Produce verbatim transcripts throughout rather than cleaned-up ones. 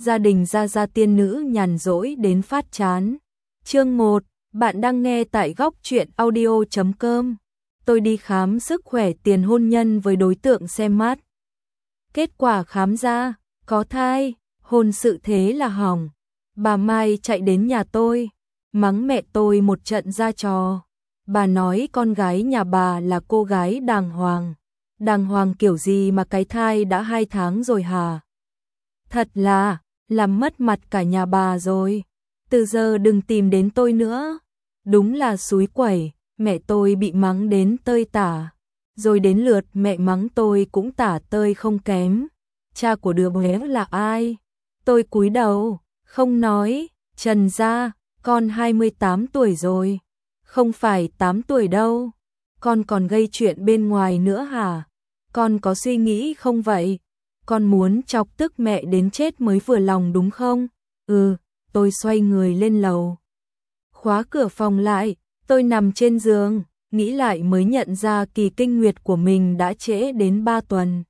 gia đình gia gia tiên nữ nhàn rỗi đến phát chán. Chương một, bạn đang nghe tại góc truyện audio chấm com. Tôi đi khám sức khỏe tiền hôn nhân với đối tượng xem mắt. Kết quả khám ra, có thai, hôn sự thế là hỏng. Bà Mai chạy đến nhà tôi, mắng mẹ tôi một trận ra trò. Bà nói con gái nhà bà là cô gái đàng hoàng. Đàng hoàng kiểu gì mà cái thai đã hai tháng rồi hả? Thật là, làm mất mặt cả nhà bà rồi. Từ giờ đừng tìm đến tôi nữa. Đúng là xúi quẩy, mẹ tôi bị mắng đến tơi tả. Rồi đến lượt mẹ mắng tôi cũng tả tơi không kém. Cha của đứa bé là ai? Tôi cúi đầu, không nói. Trần gia, con hai mươi tám tuổi rồi. Không phải tám tuổi đâu. Con còn gây chuyện bên ngoài nữa hả? Con có suy nghĩ không vậy? Con muốn chọc tức mẹ đến chết mới vừa lòng đúng không? Ừ, tôi xoay người lên lầu. Khóa cửa phòng lại, tôi nằm trên giường, nghĩ lại mới nhận ra kỳ kinh nguyệt của mình đã trễ đến ba tuần.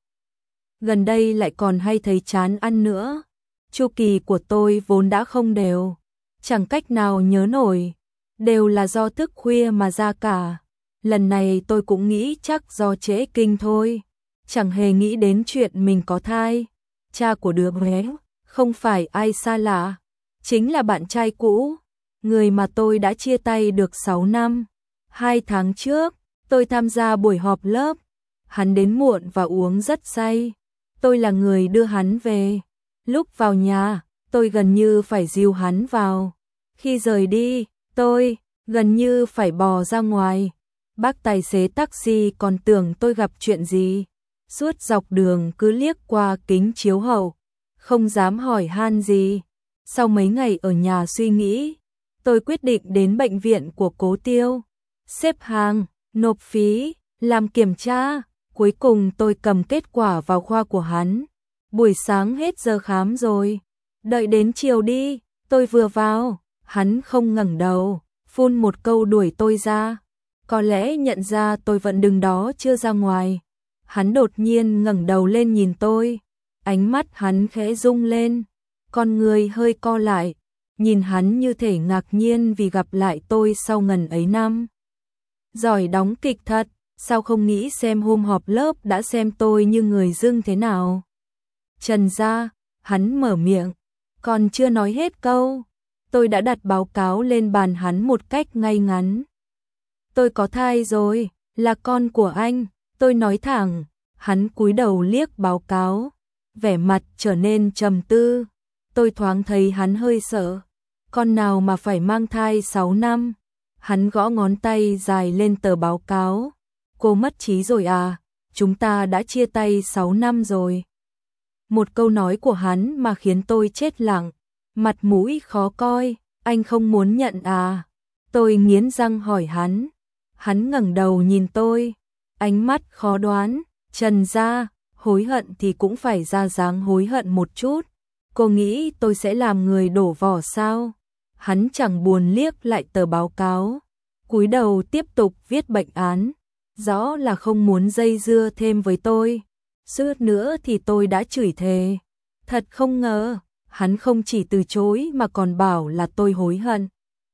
Gần đây lại còn hay thấy chán ăn nữa. Chu kỳ của tôi vốn đã không đều, chẳng cách nào nhớ nổi, đều là do thức khuya mà ra cả. Lần này tôi cũng nghĩ chắc do trễ kinh thôi, chẳng hề nghĩ đến chuyện mình có thai. Cha của đứa bé không phải ai xa lạ, chính là bạn trai cũ, người mà tôi đã chia tay được sáu năm. Hai tháng trước, tôi tham gia buổi họp lớp, hắn đến muộn và uống rất say. Tôi là người đưa hắn về. Lúc vào nhà, tôi gần như phải dìu hắn vào. Khi rời đi, tôi gần như phải bò ra ngoài. Bác tài xế taxi còn tưởng tôi gặp chuyện gì. Suốt dọc đường cứ liếc qua kính chiếu hậu, không dám hỏi han gì. Sau mấy ngày ở nhà suy nghĩ, tôi quyết định đến bệnh viện của Cố Tiêu. Xếp hàng, nộp phí, làm kiểm tra. Cuối cùng tôi cầm kết quả vào khoa của hắn. Buổi sáng hết giờ khám rồi. Đợi đến chiều đi, tôi vừa vào, hắn không ngẩng đầu, phun một câu đuổi tôi ra. Có lẽ nhận ra tôi vẫn đứng đó chưa ra ngoài. Hắn đột nhiên ngẩng đầu lên nhìn tôi. Ánh mắt hắn khẽ rung lên, con người hơi co lại. Nhìn hắn như thể ngạc nhiên vì gặp lại tôi sau ngần ấy năm. Giỏi đóng kịch thật, sao không nghĩ xem hôm họp lớp đã xem tôi như người dưng thế nào. Trần gia, hắn mở miệng, còn chưa nói hết câu, tôi đã đặt báo cáo lên bàn hắn một cách ngay ngắn. Tôi có thai rồi, là con của anh, tôi nói thẳng. Hắn cúi đầu liếc báo cáo, vẻ mặt trở nên trầm tư. Tôi thoáng thấy hắn hơi sợ. Con nào mà phải mang thai sáu năm? Hắn gõ ngón tay dài lên tờ báo cáo. Cô mất trí rồi à? Chúng ta đã chia tay sáu năm rồi. Một câu nói của hắn mà khiến tôi chết lặng, mặt mũi khó coi. Anh không muốn nhận à? Tôi nghiến răng hỏi hắn. Hắn ngẩng đầu nhìn tôi, ánh mắt khó đoán. Trần gia, hối hận thì cũng phải ra dáng hối hận một chút. Cô nghĩ tôi sẽ làm người đổ vỏ sao? Hắn chẳng buồn liếc lại tờ báo cáo, cúi đầu tiếp tục viết bệnh án. Rõ là không muốn dây dưa thêm với tôi. Suốt nữa thì tôi đã chửi thề. Thật không ngờ, hắn không chỉ từ chối mà còn bảo là tôi hối hận.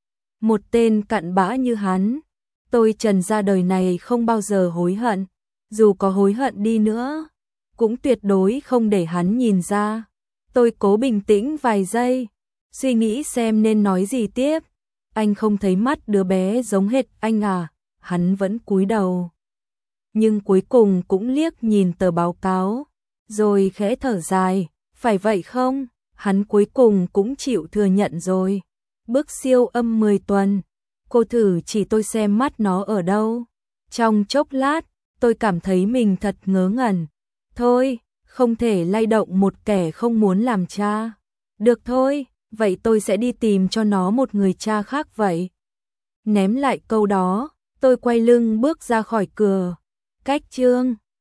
Một tên cặn bã như hắn, tôi Trần gia đời này không bao giờ hối hận. Dù có hối hận đi nữa, cũng tuyệt đối không để hắn nhìn ra. Tôi cố bình tĩnh vài giây, suy nghĩ xem nên nói gì tiếp. Anh không thấy mắt đứa bé giống hệt anh à? Hắn vẫn cúi đầu, nhưng cuối cùng cũng liếc nhìn tờ báo cáo, rồi khẽ thở dài. Phải vậy không? Hắn cuối cùng cũng chịu thừa nhận rồi. Bước siêu âm mười tuần, cô thử chỉ tôi xem mắt nó ở đâu. Trong chốc lát, tôi cảm thấy mình thật ngớ ngẩn. Thôi, không thể lay động một kẻ không muốn làm cha. Được thôi, vậy tôi sẽ đi tìm cho nó một người cha khác vậy. Ném lại câu đó, tôi quay lưng bước ra khỏi cửa. Cách chương